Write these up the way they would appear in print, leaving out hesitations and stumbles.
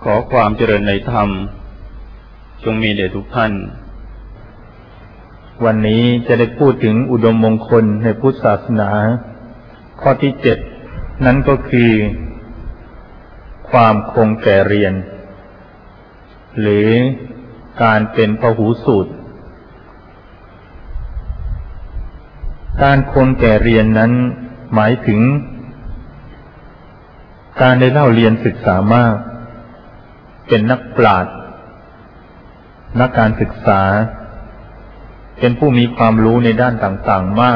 ขอความเจริญในธรรมจงมีแด่ทุกท่านวันนี้จะได้พูดถึงอุดมมงคลในพุทธศาสนาข้อที่7นั้นก็คือความคงแก่เรียนหรือการเป็นพหูสูตรการคงแก่เรียนนั้นหมายถึงการได้เล่าเรียนศึกษามากเป็นนักปราชญ์นักการศึกษาเป็นผู้มีความรู้ในด้านต่างๆมาก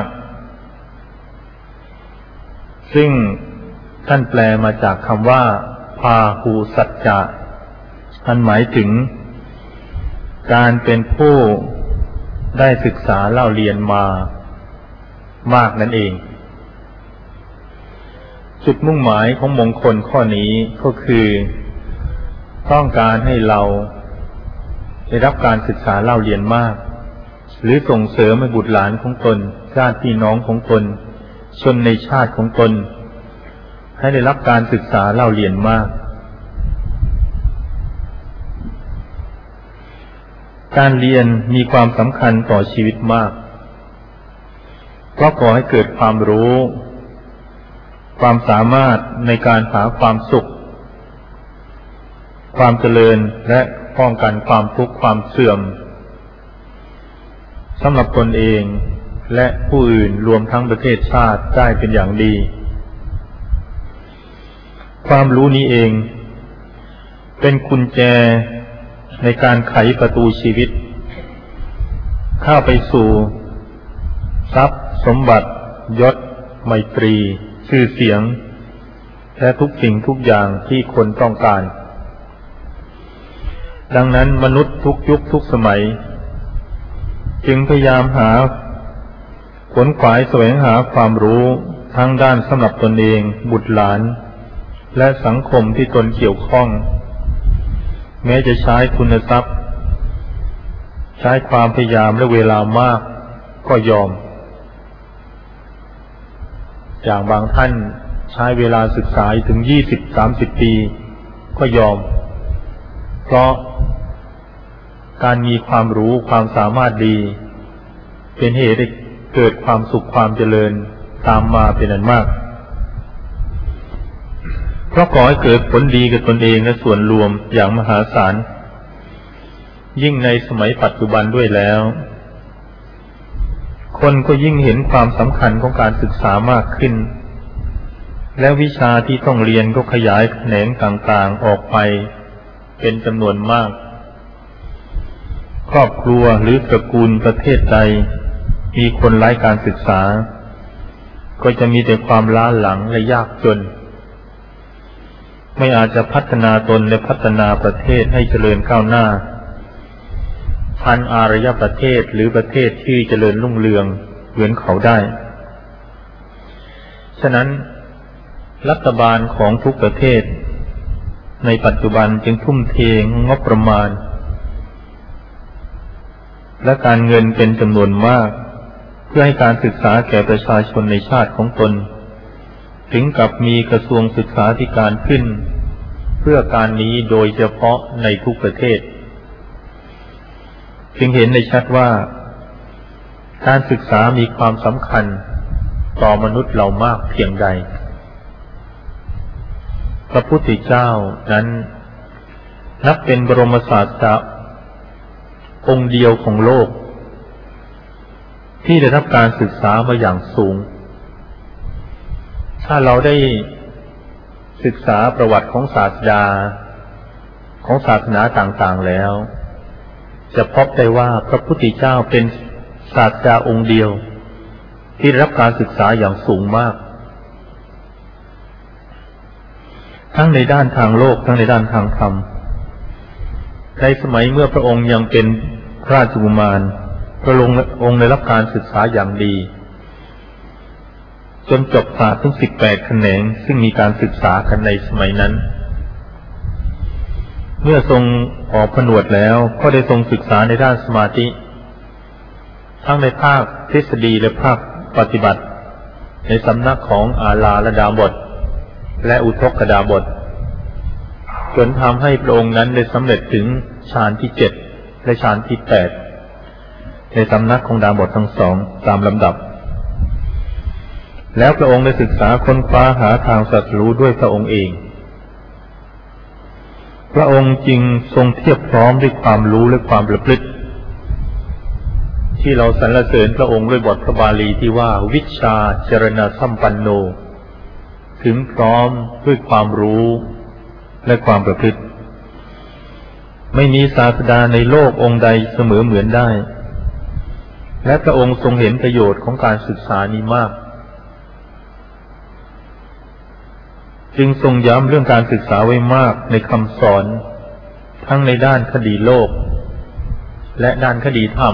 ซึ่งท่านแปลมาจากคำว่าพาหูสัจจะอันหมายถึงการเป็นผู้ได้ศึกษาเล่าเรียนมามากนั่นเองจุดมุ่งหมายของมงคลข้อนี้ก็คือต้องการให้เราได้รับการศึกษาเล่าเรียนมากหรือส่งเสริมให้บุตรหลานของตนญาติพี่น้องของตนชนในชาติของตนให้ได้รับการศึกษาเล่าเรียนมากการเรียนมีความสำคัญต่อชีวิตมากเพราะก่อให้เกิดความรู้ความสามารถในการหาความสุขความเจริญและป้องกันความทุกข์ความเสื่อมสำหรับตนเองและผู้อื่นรวมทั้งประเทศชาติได้เป็นอย่างดีความรู้นี้เองเป็นกุญแจในการไขประตูชีวิตเข้าไปสู่ทรัพย์สมบัติยศไมตรีชื่อเสียงและทุกสิ่งทุกอย่างที่คนต้องการดังนั้นมนุษย์ทุกยุคทุกสมัยจึงพยายามหาขวนขวายแสวงหาความรู้ทั้งด้านสำหรับตนเองบุตรหลานและสังคมที่ตนเกี่ยวข้องแม้จะใช้ทุนทรัพย์ใช้ความพยายามและเวลามากก็ยอมอย่างบางท่านใช้เวลาศึกษาถึง20-30 ปีก็ยอมเพราะการมีความรู้ความสามารถดีเป็นเหตุให้เกิดความสุขความเจริญตามมาเป็นอันมากเพราะก่อให้เกิดผลดีกับตนเองและส่วนรวมอย่างมหาศาลยิ่งในสมัยปัจจุบันด้วยแล้วคนก็ยิ่งเห็นความสำคัญของการศึกษามากขึ้นและวิชาที่ต้องเรียนก็ขยายแขนงต่างๆออกไปเป็นจำนวนมากครอบครัวหรือตระกูลประเทศใดมีคนไร้การศึกษาก็จะมีแต่ความล้าหลังและยากจนไม่อาจจะพัฒนาตนและพัฒนาประเทศให้เจริญก้าวหน้าทันอารยประเทศหรือประเทศที่เจริญรุ่งเรืองเหมือนเขาได้ฉะนั้นรัฐบาลของทุกประเทศในปัจจุบันจึงทุ่มเทงบประมาณและการเงินเป็นจำนวนมากเพื่อให้การศึกษาแก่ประชาชนในชาติของตนถึงกับมีกระทรวงศึกษาธิการขึ้นเพื่อการนี้โดยเฉพาะในทุกประเทศจึงเห็นได้ชัดว่าการศึกษามีความสำคัญต่อมนุษย์เรามากเพียงใดพระพุทธเจ้านั้นนับเป็นบรมศาสดาองค์เดียวของโลกที่ได้รับการศึกษามาอย่างสูงถ้าเราได้ศึกษาประวัติของศาสดาของศาสนาต่างๆแล้วจะพบได้ว่าพระพุทธเจ้าเป็นศาสดาองค์เดียวที่ได้รับการศึกษาอย่างสูงมากทั้งในด้านทางโลกทั้งในด้านทางธรรมในสมัยเมื่อพระองค์ยังเป็นพระราชกุมารพระองค์ได้รับการศึกษาอย่างดีจนจบศาสตร์ถึง18 แขนงซึ่งมีการศึกษากันในสมัยนั้นเมื่อทรงออกผนวดแล้วก็ได้ทรงศึกษาในด้านสมาธิทั้งในภาคทฤษฎีและภาคปฏิบัติในสำนักของอาลาลดาบทและอุทกดาบท จจนทำให้พระองค์นั้นได้สำเร็จถึงฌานที่7และฌานที่8ในสำนักของดาบททั้งสองตามลำดับแล้วพระองค์ได้ศึกษาค้นคว้าหาทางศัตรูด้วยพระองค์เองพระองค์จึงทรงเทียบพร้อมด้วยความรู้และความประพฤติที่เราสรรเสริญพระองค์ด้วยบทพระบาลีที่ว่าวิชาจรณะสัมปันโนถึงพร้อมด้วยความรู้และความประพฤติไม่มีศาสดาในโลกองค์ใดเสมอเหมือนได้และพระองค์ทรงเห็นประโยชน์ของการศึกษานี้มากจึงทรงย้ำเรื่องการศึกษาไว้มากในคำสอนทั้งในด้านคดีโลกและด้านคดีธรรม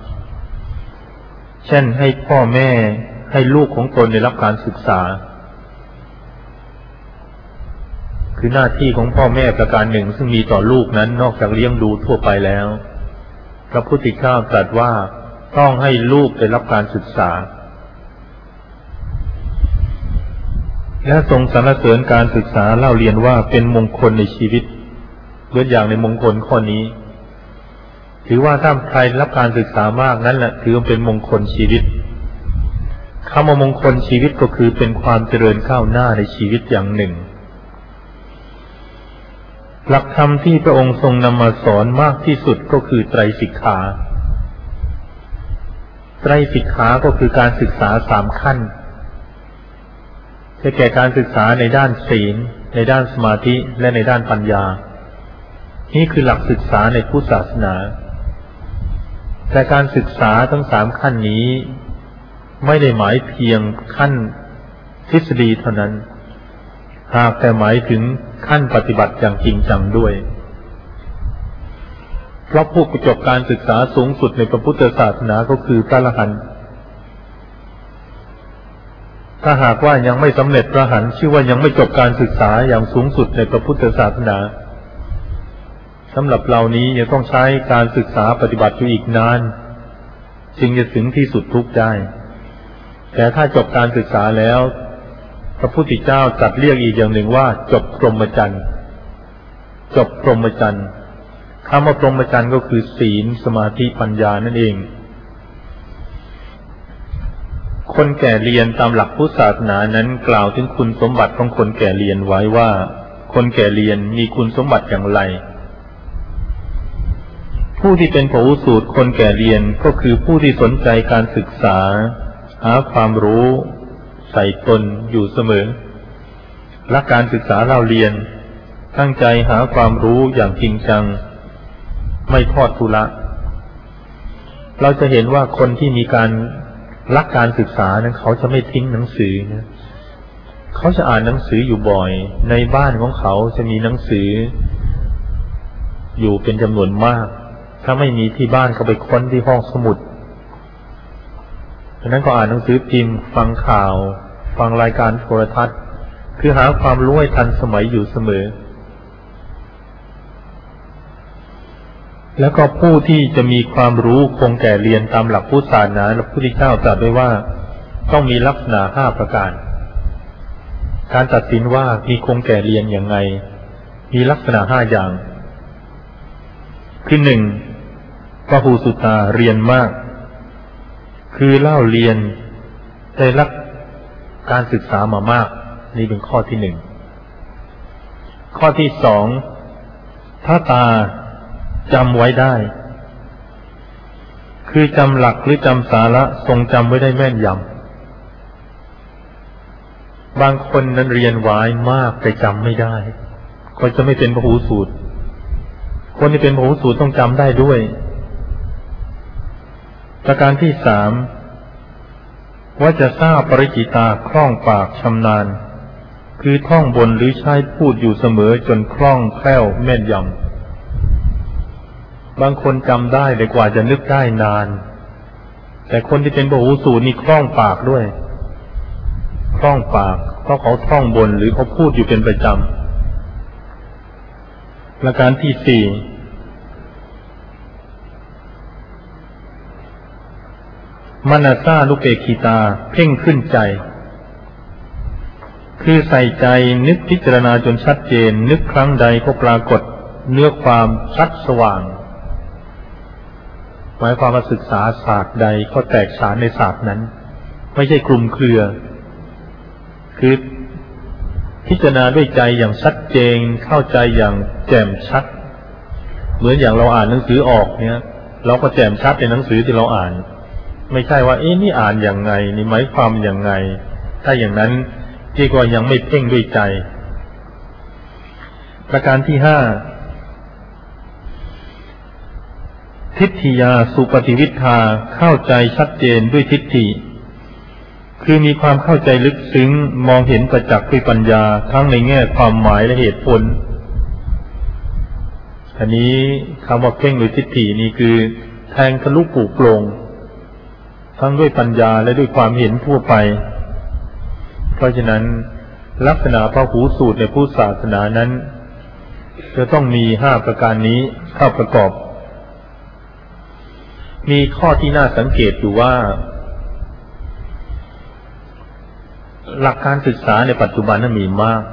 เช่นให้พ่อแม่ให้ลูกของตนได้รับการศึกษาคือหน้าที่ของพ่อแม่ประการหนึ่งซึ่งมีต่อลูกนั้นนอกจากเลี้ยงดูทั่วไปแล้วพระพุทธเจ้าตรัสว่าต้องให้ลูกได้รับการศึกษาและทรงสรรเสริญการศึกษาเล่าเรียนว่าเป็นมงคลในชีวิตยกอย่างในมงคลข้อนี้ถือว่าถ้าใครรับการศึกษามากนั้นแหละถือเป็นมงคลชีวิตคำว่ามงคลชีวิตก็คือเป็นความเจริญก้าวหน้าในชีวิตอย่างหนึ่งหลักธรรมที่พระองค์ทรงนำมาสอนมากที่สุดก็คือไตรสิกขาไตรสิกขาก็คือการศึกษา3ขั้นได้แก่การศึกษาในด้านศีลในด้านสมาธิและในด้านปัญญานี่คือหลักศึกษาในพุทธศาสนาแต่การศึกษาทั้ง3ขั้นนี้ไม่ได้หมายเพียงขั้นทฤษฎีเท่านั้นหากแต่หมายถึงขั้นปฏิบัติอย่างจริงจังด้วยเพราะผู้จบการศึกษาสูงสุดในพระพุทธศาสนาก็คือพระอรหันต์ถ้าหากว่ายังไม่สำเร็จพระอรหันต์ชื่อว่ายังไม่จบการศึกษาอย่างสูงสุดในพระพุทธศาสนาสำหรับเรานี้ยังต้องใช้การศึกษาปฏิบัติอยู่อีกนานจึงจะถึงที่สุดทุกข์ได้แต่ถ้าจบการศึกษาแล้วพระพุทธเจ้าจัดเรียกอีกอย่างหนึ่งว่าจบพรหมจรรย์จบพรหมจรรย์คำว่าพรหมจรรย์ก็คือศีลสมาธิปัญญานั่นเองคนแก่เรียนตามหลักพุทธศาสนานั้นกล่าวถึงคุณสมบัติของคนแก่เรียนไว้ว่าคนแก่เรียนมีคุณสมบัติอย่างไรผู้ที่เป็นพหูสูตรคนแก่เรียนก็คือผู้ที่สนใจการศึกษาหาความรู้ใส่ตนอยู่เสมอรักการศึกษาเล่าเรียนตั้งใจหาความรู้อย่างจริงจังไม่ทอดทุระเราจะเห็นว่าคนที่มีการรักการศึกษานั้นเขาจะไม่ทิ้งหนังสือนะเขาจะอ่านหนังสืออยู่บ่อยในบ้านของเขาจะมีหนังสืออยู่เป็นจำนวนมากถ้าไม่มีที่บ้านเขาไปค้นที่ห้องสมุดดังนั้นก็อ่านหนังสือพิมพ์ฟังข่าวฟังรายการโทรทัศน์คือหาความรู้ให้ทันสมัยอยู่เสมอแล้วก็ผู้ที่จะมีความรู้คงแก่เรียนตามหลักพุทธศาสนาพระพุทธเจ้าตรัสไว้ว่าต้องมีลักษณะ5ประการการตัดสินว่ามีคงแก่เรียนอย่างไรมีลักษณะ5อย่างคือ1พหูสุตาเรียนมากคือเล่าเรียนได้รับการศึกษามามากนี่เป็นข้อที่1ข้อที่2ถ้าตาจำไว้ได้คือจำหลักหรือจำสาระทรงจำไว้ได้แม่นยำบางคนนั้นเรียนไว้มากแต่จำไม่ได้ก็จะไม่เป็นพหูสูตรคนที่เป็นพหูสูตรต้องจำได้ด้วยประการที่3ว่าจะทราบปริจิตาคล่องปากชำนาญคือท่องบนหรือใช้พูดอยู่เสมอจนคล่องแคล่วแม่นยำบางคนจำได้แต่กว่าจะนึกได้นานแต่คนที่เป็นพหูสูตรนี่คล่องปากด้วยคล่องปากเพราะเขาท่องบนหรือเขาพูดอยู่เป็นประจำประการที่4มนัสสานุเปกขิตาเพ่งขึ้นใจคือใส่ใจนึกพิจารณาจนชัดเจนนึกครั้งใดก็ปรากฏเนื้อความชัดสว่างหมายความว่าศึกษาศาสตร์ใดก็แตกฉานในศาสตร์นั้นไม่ใช่คลุมเครือคือพิจารณาด้วยใจอย่างชัดเจนเข้าใจอย่างแจ่มชัดเหมือนอย่างเราอ่านหนังสือออกเนี่ยเราก็แจ่มชัดในหนังสือที่เราอ่านไม่ใช่ว่านี่อ่านอย่างไงนี่หมายความอย่างไงถ้าอย่างนั้นที่ก็ยังไม่เพ่งด้วยใจประการที่ห้าทิฏฐิยาสุปฏิวิทธาเข้าใจชัดเจนด้วยทิฏฐิคือมีความเข้าใจลึกซึ้งมองเห็นประจักษ์ด้วยปัญญาทั้งในแง่ความหมายและเหตุผลอันนี้คำว่าเพ่งด้วยทิฏฐินี่คือแทงทะลุปลุกโปร่งทั้งด้วยปัญญาและด้วยความเห็นทั่วไปเพราะฉะนั้นลักษณะพหูสูตรในพุทธศาสนานั้นจะต้องมี5ประการนี้เข้าประกอบมีข้อที่น่าสังเกตอยู่ว่าหลักการศึกษาในปัจจุบันนั้นมีมาก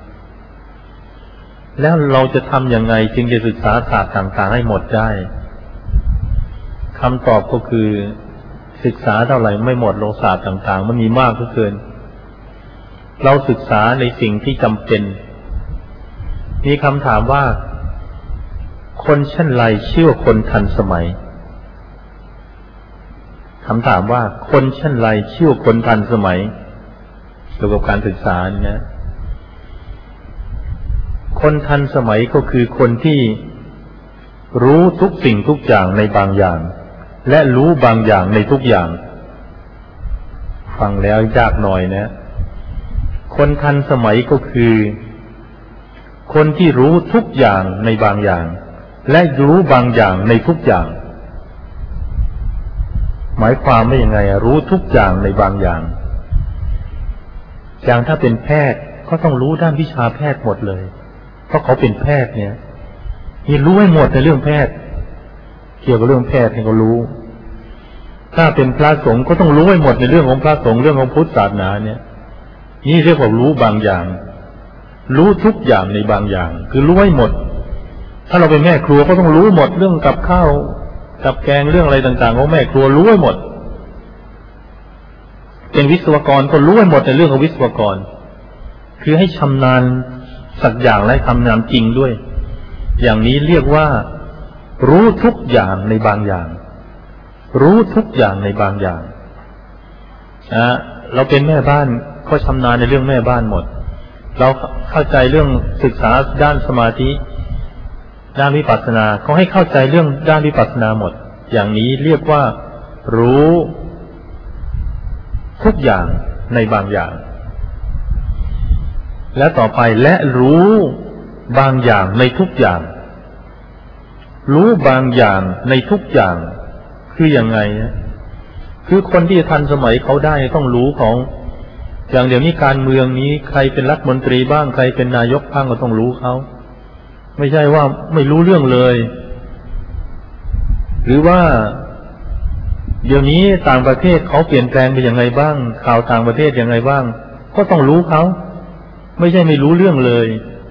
แล้วเราจะทำยังไงจึงจะศึกษาศาสตร์ต่างๆให้หมดได้คำตอบก็คือศึกษาเท่าไหร่ไม่หมดโลกศาสตร์ต่างๆมันมีมากเหลือเกินเราศึกษาในสิ่งที่จำเป็นมีคำถามว่าคนเช่นไรชื่อว่าคนทันสมัยคำถามว่าคนเช่นไรชื่อว่าคนทันสมัยเกี่ยวกับการศึกษานี่นะคนทันสมัยก็คือคนที่รู้ทุกสิ่งทุกอย่างในบางอย่างและรู้บางอย่างในทุกอย่างฟังแล้วยากหน่อยนะคนทันสมัยก็คือคนที่รู้ทุกอย่างในบางอย่างและรู้บางอย่างในทุกอย่างหมายความว่ายังไงรู้ทุกอย่างในบางอย่างอย่างถ้าเป็นแพทย์ก็ต้องรู้ด้านวิชาแพทย์หมดเลยเพราะเขาเป็นแพทย์เนี่ยนี่รู้ให้หมดในเรื่องแพทย์เกี่ยวกับเรื่องแพทย์เนี่ยเขารู้ถ้าเป็นพระสงฆ์ก็ต้องรู้ให้หมดในเรื่องของพระสงฆ์เรื่องของพุทธศาสนาเนี่ยนี่เรียกว่ารู้บางอย่างรู้ทุกอย่างในบางอย่างคือรู้ให้หมดถ้าเราเป็นแม่ครัวก็ต้องรู้หมดเรื่องกับข้าวกับแกงเรื่องอะไรต่างๆของแม่ครัวรู้ให้หมดเป็นวิศวกรก็รู้ให้หมดในเรื่องของวิศวกรคือให้ชำนาญสักอย่างและทำงานจริงด้วยอย่างนี้เรียกว่ารู้ทุกอย่างในบางอย่างรู้ทุกอย่างในบางอย่างเราเป็นแม่บ้านก็ชำนาญในเรื่องแม่บ้านหมดเราเข้าใจเรื่องศึกษาด้านสมาธิด้านวิปัสสนาก็ให้เข้าใจเรื่องด้านวิปัสสนาหมดอย่างนี้เรียกว่ารู้ทุกอย่างในบางอย่างและต่อไปและรู้บางอย่างในทุกอย่างรู้บางอย่างในทุกอย่างคือยังไงคือคนที่ทันสมัยเขาได้ต้องรู้ของอย่างเดี๋ยวนี้การเมืองนี้ใครเป็นรัฐมนตรีบ้างใครเป็นนายกบ้างก็ต้องรู้เขาไม่ใช่ว่าไม่รู้เรื่องเลยหรือว่าเดี๋ยวนี้ต่างประเทศเขาเปลี่ยนแปลงไปยังไงบ้างข่าวต่างประเทศยังไงบ้างก็ต้องรู้เขาไม่ใช่ไม่รู้เรื่องเลย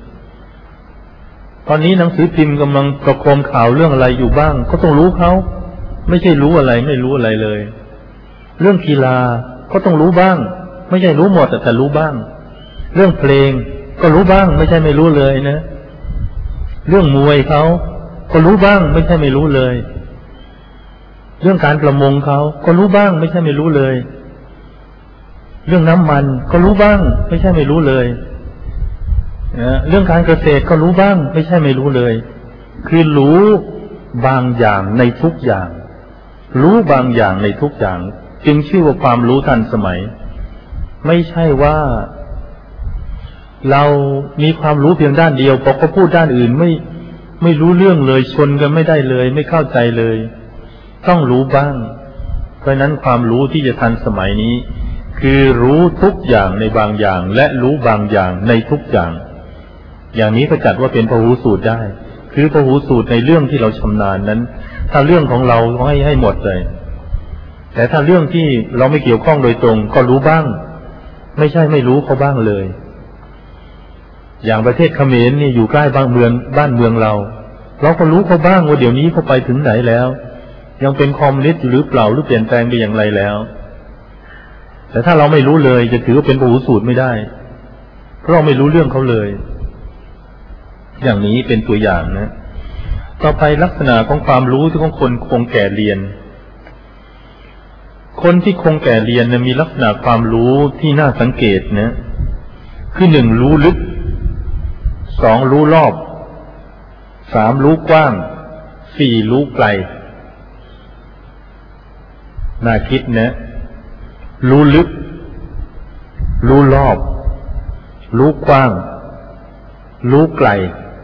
ตอนนี้หนังสือพิมพ์กำลังประโคมข่าวเรื่องอะไรอยู่บ้างก็ต้องรู้เขาไม่ใช่รู้อะไรไม่รู้อะไรเลยเรื่องกีฬาก็ต้องรู้บ้างไม่ใช่รู้หมดแต่รู้บ้างเรื่องเพลงก็รู้บ้างไม่ใช่ไม่รู้เลยนะเรื่องมวยเขาก็รู้บ้างไม่ใช่ไม่รู้เลยเรื่องการประมงเขาก็รู้บ้างไม่ใช่ไม่รู้เลยเรื่องน้ำมันก็รู้บ้างไม่ใช่ไม่รู้เลยเรื่องการเกษตรก็รู้บ้างไม่ใช่ไม่รู้เลยคือรู้บางอย่างในทุกอย่างรู้บางอย่างในทุกอย่างจึงชื่อว่าความรู้ทันสมัยไม่ใช่ว่าเรามีความรู้เพียงด้านเดียวพอเขาพูดด้านอื่นไม่รู้เรื่องเลยชนกันไม่ได้เลยไม่เข้าใจเลยต้องรู้บ้างเพราะนั้นความรู้ที่จะทันสมัยนี้คือรู้ทุกอย่างในบางอย่างและรู้บางอย่างในทุกอย่างอย่างนี้ก็จัดว่าเป็นพหูสูตรได้คือพหูสูตรในเรื่องที่เราชำนาญนั้นถ้าเรื่องของเราให้หมดเลยแต่ถ้าเรื่องที่เราไม่เกี่ยวข้องโดยตรงก็รู้บ้างไม่ใช่ไม่รู้เขาบ้างเลยอย่างประเทศเขมรนี่อยู่ใกล้บ้านเมืองเราก็รู้เขาบ้างว่าเดี๋ยวนี้เขาไปถึงไหนแล้วยังเป็นคอมมิวนิสต์หรือเปล่าหรือเปลี่ยนแปลงไปอย่างไรแล้วแต่ถ้าเราไม่รู้เลยจะถือว่าเป็นพหูสูตรไม่ได้เพราะเราไม่รู้เรื่องเขาเลยอย่างนี้เป็นตัวอย่างนะต่อไปลักษณะของความรู้ที่ของคนคงแก่เรียนคนที่คงแก่เรียนมีลักษณะความรู้ที่น่าสังเกตนะคือหนึ่งรู้ลึกสองรู้รอบสามรู้กว้างสี่รู้ไกลน่าคิดนะรู้ลึกรู้รอบรู้กว้างรู้ไกล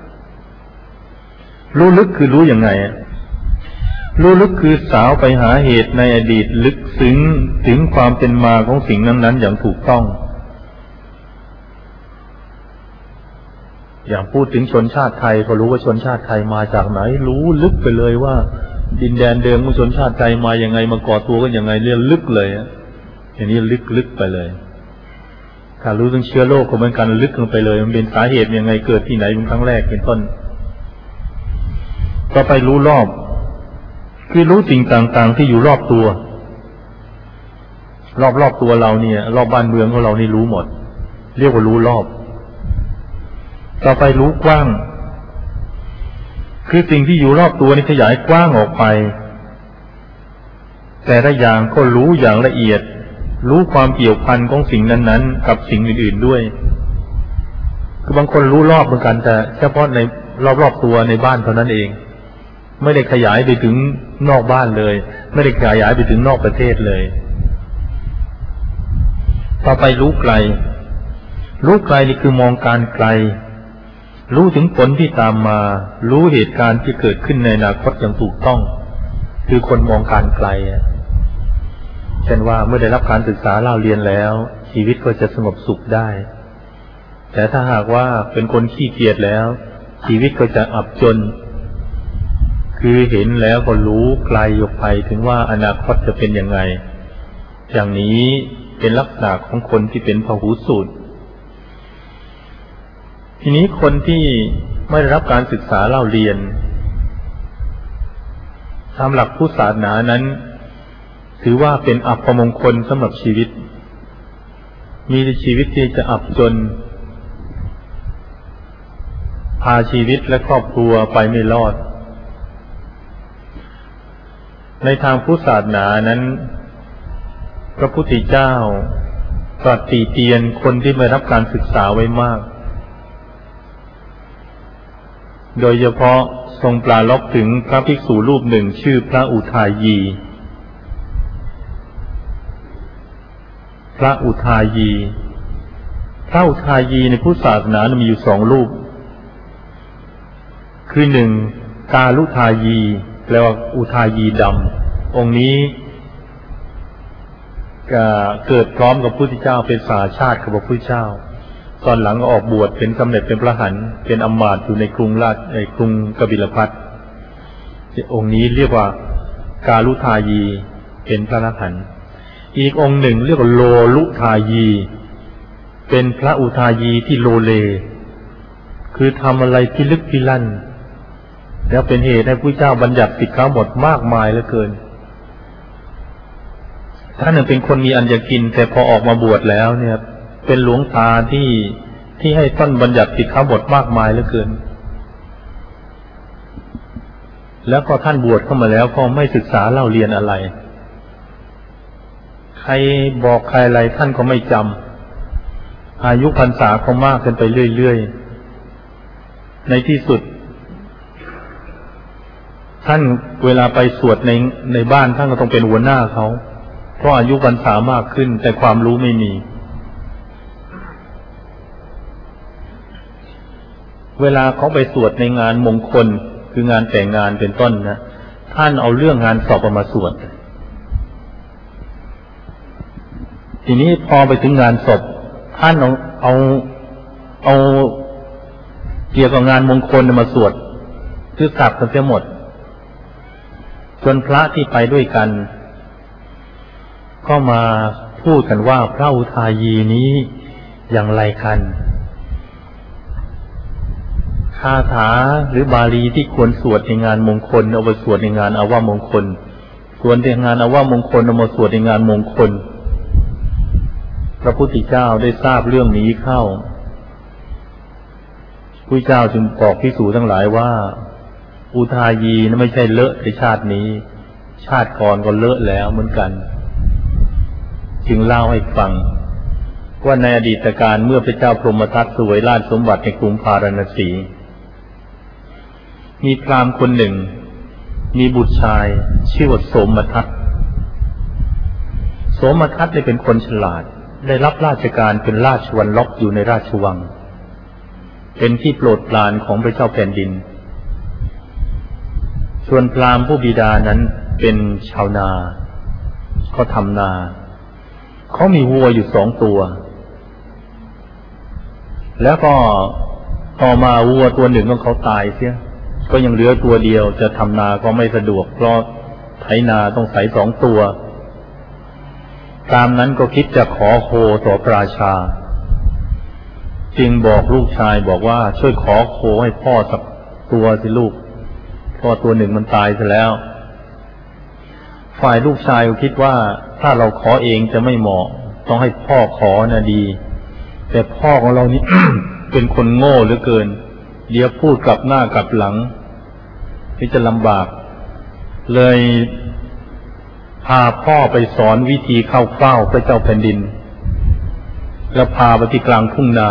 รู้ลึกคือรู้ยังไงรู้ลึกคือสาวไปหาเหตุในอดีตลึกซึ้งถึงความเป็นมาของสิ่งนั้นๆอย่างถูกต้องอย่างพูดถึงชนชาติไทยก็รู้ว่าชนชาติไทยมาจากไหนรู้ลึกไปเลยว่าดินแดนเดิมของชนชาติไทยมายังไงมาก่อตัวกันยังไงเรื่องลึกเลยอย่างนี้ลึกไปเลยถ้ารู้ถึงเชื้อโรคก็เหมือนกันลึกลงไปเลยมันเป็นสาเหตุยังไงเกิดที่ไหนเป็นครั้งแรกเป็นต้นต่อไปรู้รอบคือรู้สิ่งต่างๆที่อยู่รอบตัวรอบตัวเราเนี่ยรอบบ้านเมืองของเรานี่รู้หมดเรียกว่ารู้รอบต่อไปรู้กว้างคือสิ่งที่อยู่รอบตัวนี่ขยายกว้างออกไปแต่ละอย่างก็รู้อย่างละเอียดรู้ความเกี่ยวพันของสิ่งนั้นๆกับสิ่งอื่นๆด้วยคือบางคนรู้รอบเหมือนกันแต่เฉพาะในรอบตัวในบ้านเท่านั้นเองไม่ได้ขยายไปถึงนอกบ้านเลยไม่ได้ขยายไปถึงนอกประเทศเลยต่อไปรู้ไกลนี่คือมองการไกลรู้ถึงผลที่ตามมารู้เหตุการณ์ที่เกิดขึ้นในอนาคตอย่างถูกต้องคือคนมองการไกลเช่นว่าเมื่อได้รับการศึกษาเล่าเรียนแล้วชีวิตก็จะสงบสุขได้แต่ถ้าหากว่าเป็นคนขี้เกียจแล้วชีวิตก็จะอับจนคือเห็นแล้วก็รู้ไกลออกไปถึงว่าอนาคตจะเป็นยังไงอย่างนี้เป็นลักษณะของคนที่เป็นพหูสูตรทีนี้คนที่ไม่ได้รับการศึกษาเล่าเรียนตามหลักพุทธศาสนานั้นถือว่าเป็นอัปมงคลสำหรับชีวิตมีชีวิตที่จะอับจนพาชีวิตและครอบครัวไปไม่รอดในทางพุทธศาสนานั้นพระพุทธเจ้าตรัสติเตียนคนที่ไม่รับการศึกษาไว้มากโดยเฉพาะทรงปรารภถึงพระภิกษุรูปหนึ่งชื่อพระอุทายีในพุทธศาสนามีอยู่สองรูปคือหนึ่งกาลุทายีแปลว่าอุทายีดำองค์นี้เกิดพร้อมกับพระพุทธเจ้าเป็นสาชาติกับพระพุทธเจ้าตอนหลังออกบวชเป็นสำเร็จเป็นพระอรหันต์เป็นอมาตย์อยู่ในกรุงกบิลพัสองค์นี้เรียกว่ากาลุทายีเป็นพระอรหันต์อีกองค์หนึ่งเรียกว่าโลลุทายีเป็นพระอุทายีที่โลเลคือทำอะไรพิลึกพิลั่นแล้วเป็นเหตุให้พระเจ้าบัญญัติสิกขาบทมากมายเหลือเกินท่านเป็นคนมีอันจะกินแต่พอออกมาบวชแล้วเนี่ยเป็นหลวงตาที่ให้ท่านบัญญัติสิกขาบทมากมายเหลือเกินแล้วก็ท่านบวชเข้ามาแล้วก็ไม่ศึกษาเล่าเรียนอะไรใครบอกใครอะไรท่านก็ไม่จำอายุพรรษาก็มากขึ้นไปเรื่อยๆในที่สุดท่านเวลาไปสวดในบ้านท่านก็ต้องเป็นหัวหน้าเขาเพราะอายุพรรษามากขึ้นแต่ความรู้ไม่มีเวลาเขาไปสวดในงานมงคลคืองานแต่งงานเป็นต้นนะท่านเอาเรื่องงานศพมาสวดทีนี้พอไปถึงงานศพท่านเอาเกี่ยวกับงานมงคลมาสวดคือสับกันเสียหมดจนพระที่ไปด้วยกันก็มาทพูดกันว่าพระอุทายีนี้อย่างไรกันคาถาหรือบาลีที่ควรสวดในงานมงคลเอาไปสวดในงานอาวามงคลส่วนในงานอาวามงคลเอามาสวดในงานมงคลพระพุทธเจ้าได้ทราบเรื่องนี้เข้าพระเจ้าจึงบอกภิกษุทั้งหลายว่าอุทายีนั้นไม่ใช่เลอะในชาตินี้ชาติก่อนก็เลอะแล้วเหมือนกันจึงเล่าให้ฟังว่าในอดีตการเมื่อพระเจ้าพรหมทัตเสวยราชสมบัติในกรุงพาราณสีมีพราหมณ์คนหนึ่งมีบุตรชายชื่อว่าโสมทัตโสมทัตเป็นคนฉลาดได้รับราชการเป็นราชวัลลบอยู่ในราชวังเป็นที่โปรดปรานของพระเจ้าแผ่นดินส่วนพราหมณ์ผู้บิดานั้นเป็นชาวนาเขาทำนาเขามีวัวอยู่2 ตัวแล้วก็ต่อมาวัวตัวหนึ่งของเขาตายเสียก็ยังเหลือตัวเดียวจะทำนาก็ไม่สะดวกเพราะไถนาต้องใส่2 ตัวตามนั้นก็คิดจะขอโคต่อพระราชาจึงบอกลูกชายบอกว่าช่วยขอโคให้พ่อสักตัวสิลูกพ่อตัวหนึ่งมันตายซะแล้วฝ่ายลูกชายก็คิดว่าถ้าเราขอเองจะไม่เหมาะต้องให้พ่อขอนะดีแต่พ่อของเรานี่ เป็นคนโง่เหลือเกินเดี๋ยวพูดกลับหน้ากลับหลังที่จะลำบากเลยพาพ่อไปสอนวิธีเข้าเฝ้าพระเจ้าแผ่นดินแล้วพาไปที่กลางทุ่งนา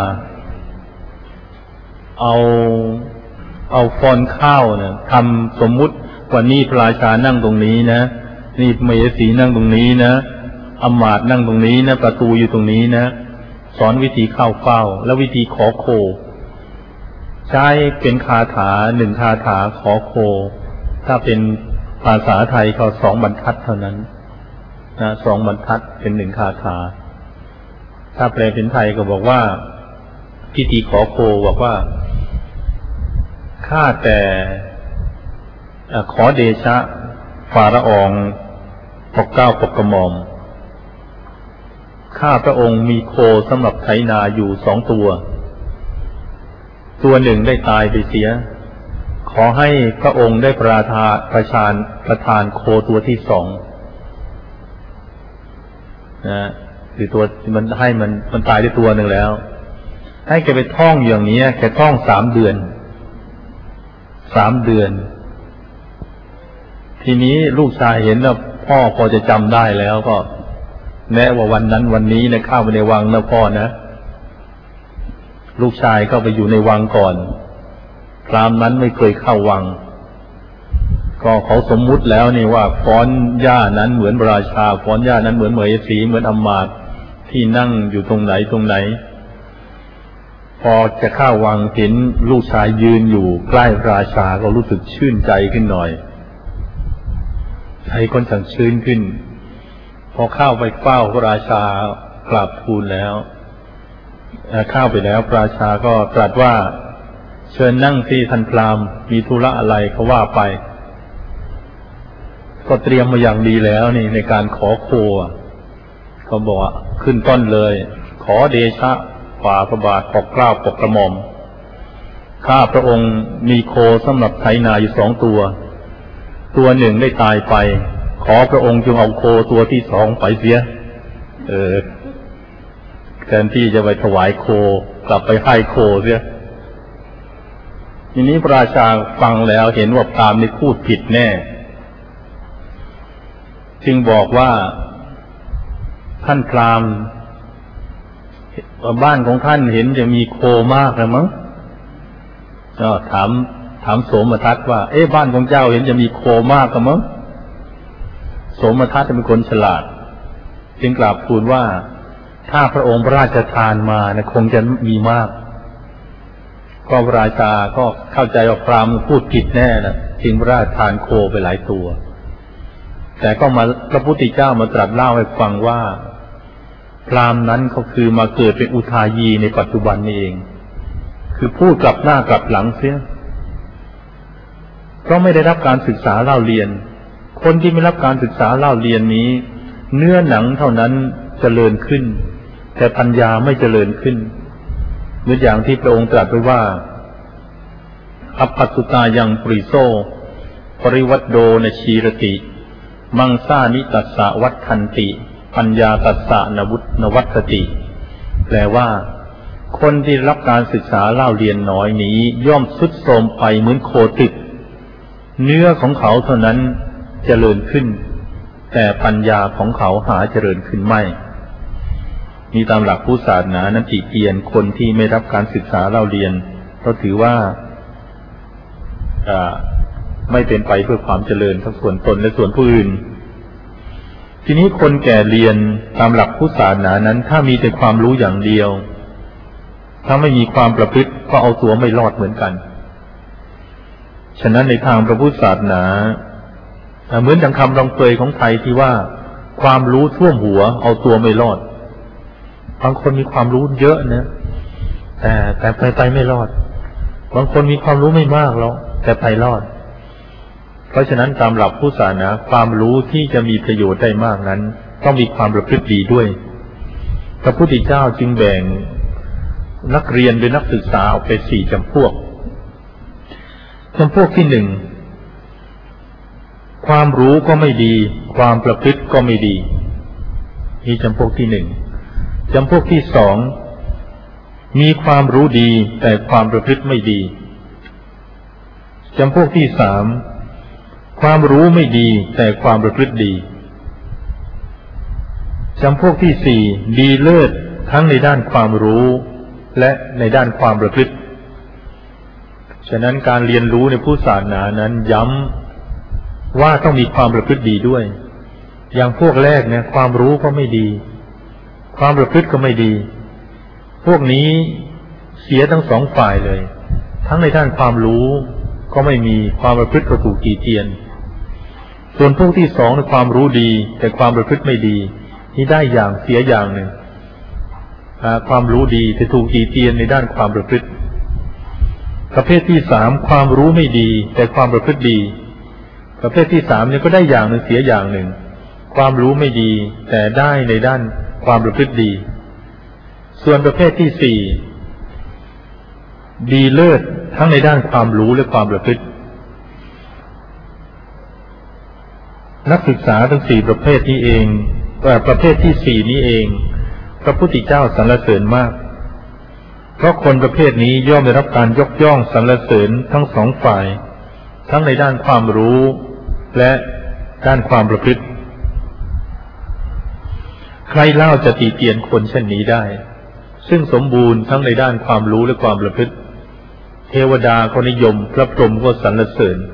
เอาฟอนข้าวเนี่ยทำสมมุติว่านี่พระราชานั่งตรงนี้นะนี่มเหสีนั่งตรงนี้นะอมาตย์นั่งตรงนี้นะประตูอยู่ตรงนี้นะสอนวิธีเข้าเฝ้าและวิธีขอโคใช้เป็นคาถา1 คาถาขอโคถ้าเป็นภาษาไทยก็2 บรรทัดเท่านั้นนะ2 บรรทัดเป็น1 คาถาถ้าแปลเป็นไทยก็บอกว่าพิธีขอโคบอกว่าข้าแต่ขอเดชะฝ่าละอองปกเกล้าปกกระหม่อมข้าพระองค์มีโคสำหรับไถนาอยู่2 ตัวหนึ่งได้ตายไปเสียขอให้พระองค์ได้ประทานโคตัวที่2นะคือตัวมันให้มันตายได้ตัวหนึ่งแล้วให้แกไปท่องอย่างนี้แกท่อง3 เดือนทีนี้ลูกชายเห็นว่าพ่อพอจะจำได้แล้วก็แม้ว่าวันนั้นวันนี้นะเข้าไปในวังนะพ่อนะลูกชายเข้าไปอยู่ในวังก่อนพราหมณ์นั้นไม่เคยเข้าวังก็เขาสมมุติแล้วนี่ว่าฟ้อนหญ้านั้นเหมือนพระราชาฟ้อนหญ้านั้นเหมือนเหมยสีเหมือนอมาตย์ที่นั่งอยู่ตรงไหนพอจะเข้าวังเห็นลูกชายยืนอยู่ใกล้พระราชาก็รู้สึกชื่นใจขึ้นหน่อยใจคนสั่งชื่นขึ้นพอเข้าไปเฝ้าพระราชากราบทูลแล้วเข้าไปแล้วพระราชาก็ตรัสว่าเชิญนั่งที่ท่านพราหมณ์มีธุระอะไรเขาว่าไปก็เตรียมมาอย่างดีแล้วนี่ในการขอโคเขาบอกขึ้นต้นเลยขอเดชะฝ่าพระบาทปกเกล้าปกกระหม่อมข้าพระองค์มีโคสำหรับไถนาอยู่2 ตัวหนึ่งได้ตายไปขอพระองค์จงเอาโคตัวที่2ไปเสียแทนที่จะไปถวายโคกลับไปให้โคเสียทีนี้พระราชาฟังแล้วเห็นว่าพราหมณ์นี่พูดผิดแน่จึงบอกว่าท่านพราหมณ์บ้านของท่านเห็นจะมีโคมากนะมั้งก็ถามโสมทัตว่าบ้านของเจ้าเห็นจะมีโคมากกันมั้งโสมทัตเป็นคนฉลาดจึงกราบทูลว่าถ้าพระองค์พระราชทานมานะคงจะมีมากก็พระราชาก็เข้าใจว่าพราหมณ์พูดผิดแน่นะจึงพระราชทานโคไปหลายตัวแต่ก็มาพระพุทธเจ้ามาตรัสเล่าให้ฟังว่าพราหมณ์นั้นเขาคือมาเกิดเป็นอุทายีในปัจจุบันนี้เองคือพูดกลับหน้ากลับหลังเสียเพราะไม่ได้รับการศึกษาเล่าเรียนคนที่ไม่รับการศึกษาเล่าเรียนนี้เนื้อหนังเท่านั้นเจริญขึ้นแต่ปัญญาไม่เจริญขึ้นเหมือนอย่างที่พระองค์ตรัสไว้ว่าอัปปัสสุตายังปริโสปริวัตโดนชีรติมังสานิตัสสะวัฏทันติปัญญาตัสสะนวัตติแปลว่าคนที่รับการศึกษาเล่าเรียนน้อยนี้ย่อมทรุดโทรมไปเหมือนโคติดเนื้อของเขาเท่านั้นเจริญขึ้นแต่ปัญญาของเขาหาเจริญขึ้นไม่มีตามหลักพุทธศาสนานั้นติเตียนคนที่ไม่รับการศึกษาเล่าเรียนเพราะถือว่าไม่เป็นไปเพื่อความเจริญทั้งส่วนตนและส่วนผู้อื่นทีนี้คนแก่เรียนตามหลักพุทธศาสนานั้นถ้ามีแต่ความรู้อย่างเดียวถ้าไม่มีความประพฤติก็เอาตัวไม่รอดเหมือนกันฉะนั้นในทางพระพุทธศาสนาเหมือนดังคำรองเปรยของไทยที่ว่าความรู้ท่วมหัวเอาตัวไม่รอดบางคนมีความรู้เยอะนะแต่ไปไม่รอดบางคนมีความรู้ไม่มากแล้วแต่ไปรอดเพราะฉะนั้นตามหลักพุทธศาสนาความรู้ที่จะมีประโยชน์ได้มากนั้นต้องมีความประพฤติดีด้วยพระพุทธเจ้าจึงแบ่งนักเรียนหรือนักศึกษาออกเป็น4 จำพวกที่หนึ่งความรู้ก็ไม่ดีความประพฤติก็ไม่ดีนี่จำพวกที่หนึ่งจำพวกที่สองมีความรู้ดีแต่ความประพฤติไม่ดีจำพวกที่สามความรู้ไม่ดีแต่ความประพฤติดีจำพวกที่สี่ดีเลิศทั้งในด้านความรู้และในด้านความประพฤติฉะนั้นการเรียนรู้ในพุทธศาสนานั้นย้ำว่าต้องมีความประพฤติดีด้วยอย่างพวกแรกเนี่ยความรู้ก็ไม่ดีความประพฤติก็ไม่ดีพวกนี้เสียทั้งสองฝ่ายเลยทั้งในด้านความรู้ก็ไม่มีความประพฤติก็ถูกตีเตียนส่วนพวกที่สองในความรู้ดีแต่ความประพฤติไม่ดีนี่ได้อย่างเสียอย่างหนึ่งความรู้ดีแต่ถูกตีเตียนในด้านความประพฤติประเภทที่สามความรู้ไม่ดีแต่ความประพฤติดีประเภทที่สามเนี่ยก็ได้อย่างหนึ่งเสียอย่างหนึ่งความรู้ไม่ดีแต่ได้ในด้านความประพฤติดีส่วนประเภทที่สี่ดีเลิศทั้งในด้านความรู้และความประพฤตินักศึกษาทั้ง4 ประเภทนี้เองประเภทที่4นี้เองพระพุทธเจ้าสรรเสริญมากเพราะคนประเภทนี้ย่อมได้รับการยกย่องสรรเสริญทั้งสองฝ่ายทั้งในด้านความรู้และด้านความประพฤติใครเล่าจะตีเตียนคนเช่นนี้ได้ซึ่งสมบูรณ์ทั้งในด้านความรู้และความประพฤติเทวดาก็นิยมพระพรหมก็สรรเสริญ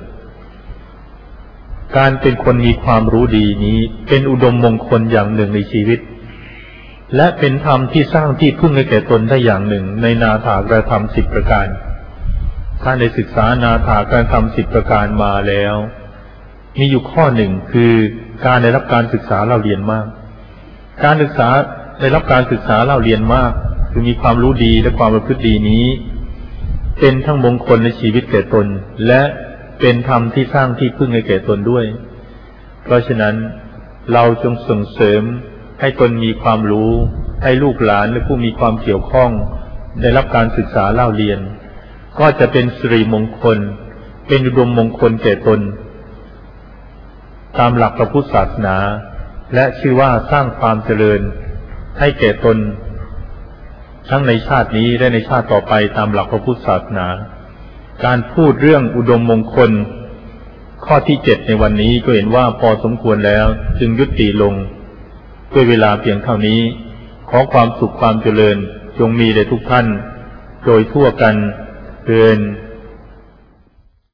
การเป็นคนมีความรู้ดีนี้เป็นอุดมมงคลอย่างหนึ่งในชีวิตและเป็นธรรมที่สร้างที่พึ่งให้แก่ตนได้อย่างหนึ่งในนาถากธรรม10 ประการถ้าในศึกษานาถากธรรม10 ประการมาแล้วมีอยู่ข้อหนึ่งคือการได้รับการศึกษาเล่าเรียนมากการศึกษาได้รับการศึกษาเล่าเรียนมากคือมีความรู้ดีและความประพฤติดีนี้เป็นทั้งมงคลในชีวิตแก่ตนและเป็นธรรมที่สร้างที่พึ่งให้แก่ตนด้วยเพราะฉะนั้นเราจงส่งเสริมให้ตนมีความรู้ให้ลูกหลานและผู้มีความเกี่ยวข้องได้รับการศึกษาเล่าเรียนก็จะเป็นสิริมงคลเป็นอุดมมงคลแก่ตนตามหลักพระพุทธศาสนาและชื่อว่าสร้างความเจริญให้แก่ตนทั้งในชาตินี้และในชาติต่อไปตามหลักพระพุทธศาสนาการพูดเรื่องอุดมมงคลข้อที่7ในวันนี้ก็เห็นว่าพอสมควรแล้วจึงยุติลงด้วยเวลาเพียงเท่านี้ขอความสุขความเจริญจงมีแด่ทุกท่านโดยทั่วกันเทอญ